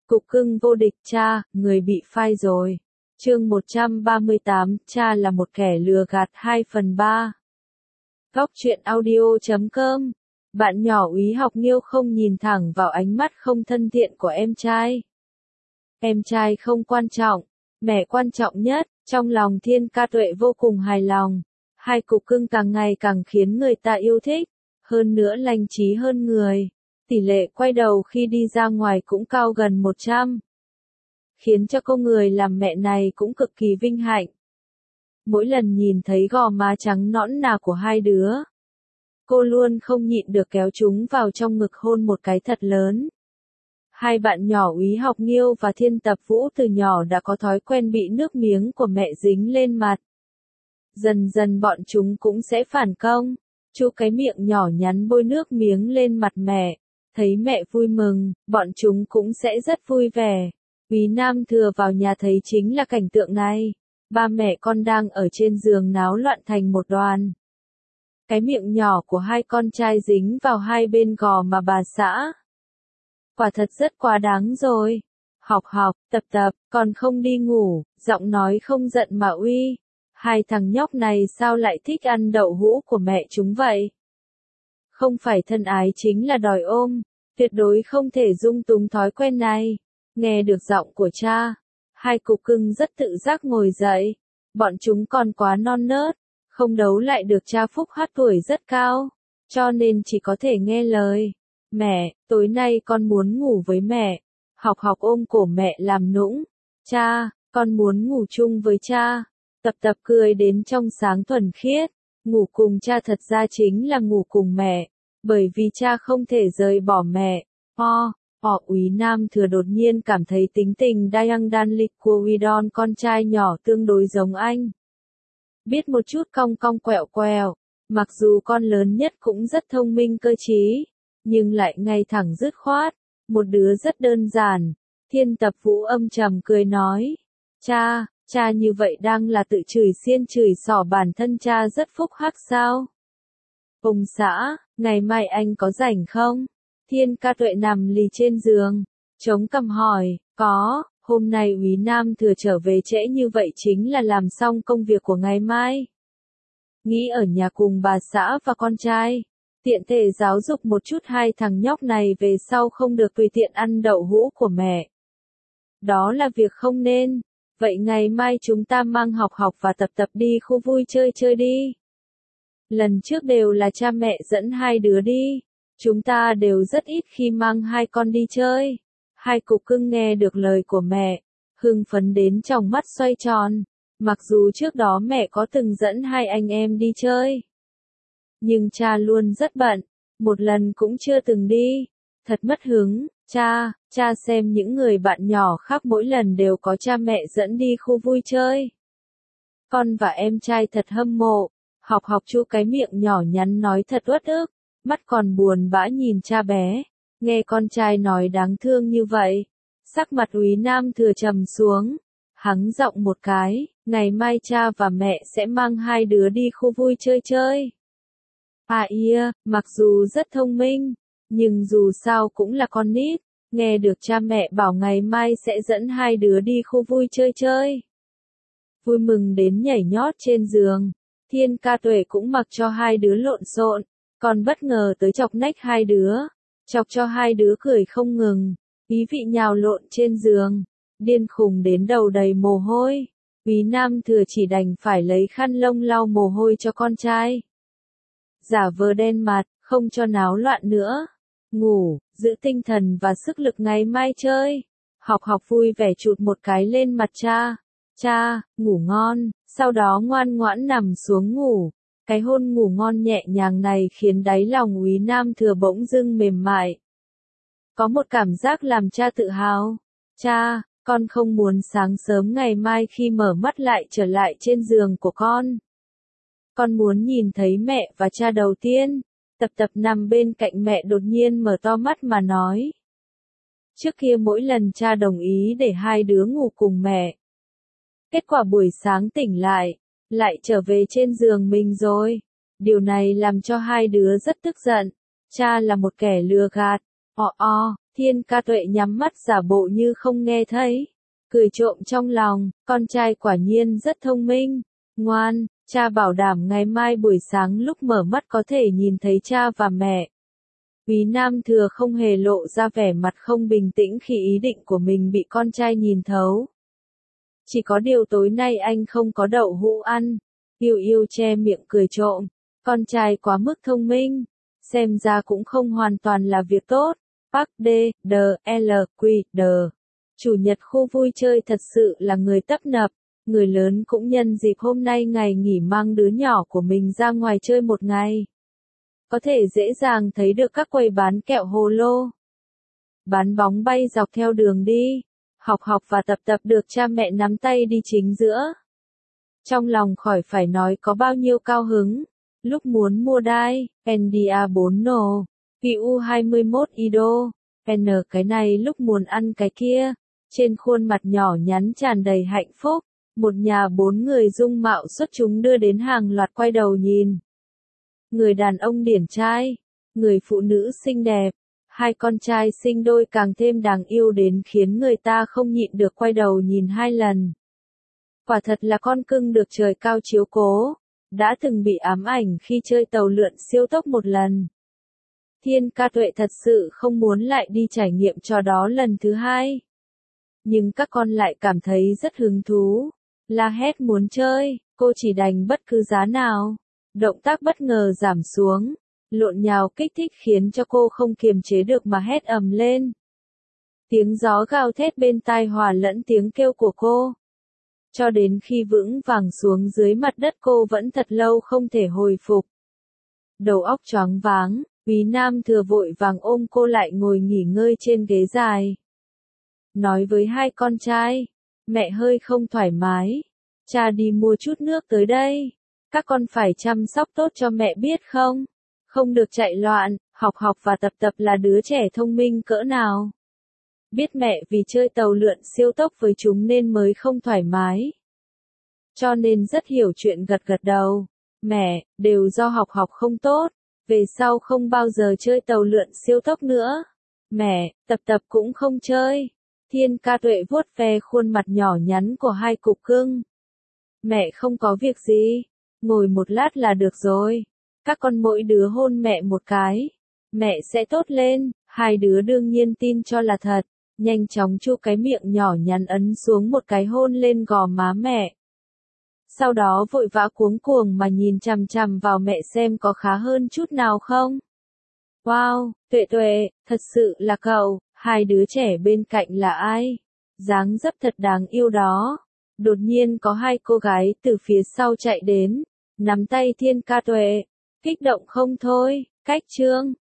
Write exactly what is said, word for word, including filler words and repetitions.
Cục cưng vô địch cha, người bị phai rồi. Chương một trăm ba mươi tám, cha là một kẻ lừa gạt hai phần ba. Góc truyện audio chấm com. Bạn nhỏ Úy Học Nghiêu không nhìn thẳng vào ánh mắt không thân thiện của em trai. Em trai không quan trọng, mẹ quan trọng nhất, trong lòng Thiên Ca Tuệ vô cùng hài lòng. Hai cục cưng càng ngày càng khiến người ta yêu thích, hơn nữa lành trí hơn người. Tỷ lệ quay đầu khi đi ra ngoài cũng cao gần một trăm. Khiến cho cô người làm mẹ này cũng cực kỳ vinh hạnh. Mỗi lần nhìn thấy gò má trắng nõn nà của hai đứa, cô luôn không nhịn được kéo chúng vào trong ngực hôn một cái thật lớn. Hai bạn nhỏ Úy Học Nghiêu và Thiên Tập Vũ từ nhỏ đã có thói quen bị nước miếng của mẹ dính lên mặt. Dần dần bọn chúng cũng sẽ phản công, chu cái miệng nhỏ nhắn bôi nước miếng lên mặt mẹ. Thấy mẹ vui mừng, bọn chúng cũng sẽ rất vui vẻ. Úy Nam Thừa vào nhà thấy chính là cảnh tượng này. Ba mẹ con đang ở trên giường náo loạn thành một đoàn. Cái miệng nhỏ của hai con trai dính vào hai bên gò mà bà xã. Quả thật rất quá đáng rồi. Học học, tập tập, còn không đi ngủ, giọng nói không giận mà uy. Hai thằng nhóc này sao lại thích ăn đậu hũ của mẹ chúng vậy? Không phải thân ái chính là đòi ôm, tuyệt đối không thể dung túng thói quen này. Nghe được giọng của cha, hai cục cưng rất tự giác ngồi dậy. Bọn chúng còn quá non nớt, không đấu lại được cha Phúc hát tuổi rất cao, cho nên chỉ có thể nghe lời. Mẹ, tối nay con muốn ngủ với mẹ. Học học ôm cổ mẹ làm nũng. Cha, con muốn ngủ chung với cha. Tập tập cười đến trong sáng thuần khiết. Ngủ cùng cha thật ra chính là ngủ cùng mẹ, bởi vì cha không thể rời bỏ mẹ. O, o Úy Nam Thừa đột nhiên cảm thấy tính tình đayang đan lịch của Uydon con trai nhỏ tương đối giống anh. Biết một chút cong cong quẹo quẹo, mặc dù con lớn nhất cũng rất thông minh cơ trí, nhưng lại ngay thẳng dứt khoát, một đứa rất đơn giản. Thiên Tập Vũ âm trầm cười nói, cha, cha như vậy đang là tự chửi xiên chửi xỏ bản thân cha rất phúc hắc sao? Ông xã, ngày mai anh có rảnh không? Thiên Ca Tuệ nằm lì trên giường, chống cằm hỏi, có, hôm nay Úy Nam Thừa trở về trễ như vậy chính là làm xong công việc của ngày mai. Nghĩ ở nhà cùng bà xã và con trai, tiện thể giáo dục một chút hai thằng nhóc này về sau không được tùy tiện ăn đậu hũ của mẹ. Đó là việc không nên. Vậy ngày mai chúng ta mang học học và tập tập đi khu vui chơi chơi đi. Lần trước đều là cha mẹ dẫn hai đứa đi. Chúng ta đều rất ít khi mang hai con đi chơi. Hai cục cưng nghe được lời của mẹ, hưng phấn đến trong mắt xoay tròn. Mặc dù trước đó mẹ có từng dẫn hai anh em đi chơi, nhưng cha luôn rất bận, một lần cũng chưa từng đi. Thật mất hứng, cha, cha xem những người bạn nhỏ khác mỗi lần đều có cha mẹ dẫn đi khu vui chơi. Con và em trai thật hâm mộ. Học học chu cái miệng nhỏ nhắn nói thật uất ức, mắt còn buồn bã nhìn cha bé. Nghe con trai nói đáng thương như vậy, sắc mặt Úy Nam Thừa trầm xuống, hắng giọng một cái, ngày mai cha và mẹ sẽ mang hai đứa đi khu vui chơi chơi. À ia, mặc dù rất thông minh, nhưng dù sao cũng là con nít, nghe được cha mẹ bảo ngày mai sẽ dẫn hai đứa đi khu vui chơi chơi. Vui mừng đến nhảy nhót trên giường, Thiên Ca Tuệ cũng mặc cho hai đứa lộn xộn, còn bất ngờ tới chọc nách hai đứa, chọc cho hai đứa cười không ngừng, ý vị nhào lộn trên giường, điên khùng đến đầu đầy mồ hôi. Úy Nam Thừa chỉ đành phải lấy khăn lông lau mồ hôi cho con trai. Giả vờ đen mặt, không cho náo loạn nữa. Ngủ, giữ tinh thần và sức lực ngày mai chơi. Học học vui vẻ chụt một cái lên mặt cha. Cha, ngủ ngon, sau đó ngoan ngoãn nằm xuống ngủ. Cái hôn ngủ ngon nhẹ nhàng này khiến đáy lòng Úy Nam Thừa bỗng dưng mềm mại. Có một cảm giác làm cha tự hào. Cha, con không muốn sáng sớm ngày mai khi mở mắt lại trở lại trên giường của con. Con muốn nhìn thấy mẹ và cha đầu tiên. Tập tập nằm bên cạnh mẹ đột nhiên mở to mắt mà nói. Trước kia mỗi lần cha đồng ý để hai đứa ngủ cùng mẹ. Kết quả buổi sáng tỉnh lại, lại trở về trên giường mình rồi. Điều này làm cho hai đứa rất tức giận. Cha là một kẻ lừa gạt. O o, Thiên Ca Tuệ nhắm mắt giả bộ như không nghe thấy. Cười trộm trong lòng, con trai quả nhiên rất thông minh. Ngoan, cha bảo đảm ngày mai buổi sáng lúc mở mắt có thể nhìn thấy cha và mẹ. Quý Nam Thừa không hề lộ ra vẻ mặt không bình tĩnh khi ý định của mình bị con trai nhìn thấu. Chỉ có điều tối nay anh không có đậu hũ ăn. Yêu yêu che miệng cười trộm. Con trai quá mức thông minh. Xem ra cũng không hoàn toàn là việc tốt. Park D, D, L, Q, D. Chủ nhật khu vui chơi thật sự là người tấp nập. Người lớn cũng nhân dịp hôm nay ngày nghỉ mang đứa nhỏ của mình ra ngoài chơi một ngày. Có thể dễ dàng thấy được các quầy bán kẹo hồ lô. Bán bóng bay dọc theo đường đi. Học học và tập tập được cha mẹ nắm tay đi chính giữa. Trong lòng khỏi phải nói có bao nhiêu cao hứng. Lúc muốn mua đai, N D A bốn nổ, P U hai mươi mốt Ido, N cái này lúc muốn ăn cái kia. Trên khuôn mặt nhỏ nhắn tràn đầy hạnh phúc. Một nhà bốn người dung mạo xuất chúng đưa đến hàng loạt quay đầu nhìn. Người đàn ông điển trai, người phụ nữ xinh đẹp, hai con trai sinh đôi càng thêm đáng yêu đến khiến người ta không nhịn được quay đầu nhìn hai lần. Quả thật là con cưng được trời cao chiếu cố, đã từng bị ám ảnh khi chơi tàu lượn siêu tốc một lần. Thiên Ca Tuệ thật sự không muốn lại đi trải nghiệm trò đó lần thứ hai. Nhưng các con lại cảm thấy rất hứng thú, la hét muốn chơi, cô chỉ đành bất cứ giá nào. Động tác bất ngờ giảm xuống, lộn nhào kích thích khiến cho cô không kiềm chế được mà hét ầm lên. Tiếng gió gào thét bên tai hòa lẫn tiếng kêu của cô. Cho đến khi vững vàng xuống dưới mặt đất cô vẫn thật lâu không thể hồi phục. Đầu óc choáng váng, Quý Nam Thừa vội vàng ôm cô lại ngồi nghỉ ngơi trên ghế dài. Nói với hai con trai, mẹ hơi không thoải mái, cha đi mua chút nước tới đây. Các con phải chăm sóc tốt cho mẹ biết không? Không được chạy loạn, học học và tập tập là đứa trẻ thông minh cỡ nào. Biết mẹ vì chơi tàu lượn siêu tốc với chúng nên mới không thoải mái. Cho nên rất hiểu chuyện gật gật đầu. Mẹ, đều do học học không tốt, về sau không bao giờ chơi tàu lượn siêu tốc nữa. Mẹ, tập tập cũng không chơi. Thiên Ca Tuệ vuốt ve khuôn mặt nhỏ nhắn của hai cục cưng. Mẹ không có việc gì. Ngồi một lát là được rồi. Các con mỗi đứa hôn mẹ một cái. Mẹ sẽ tốt lên. Hai đứa đương nhiên tin cho là thật. Nhanh chóng chu cái miệng nhỏ nhắn ấn xuống một cái hôn lên gò má mẹ. Sau đó vội vã cuống cuồng mà nhìn chằm chằm vào mẹ xem có khá hơn chút nào không. Wow, Tuệ Tuệ, thật sự là cậu. Hai đứa trẻ bên cạnh là ai? Dáng dấp thật đáng yêu đó. Đột nhiên có hai cô gái từ phía sau chạy đến, nắm tay Thiên Ca Tuệ, kích động không thôi. Cách chương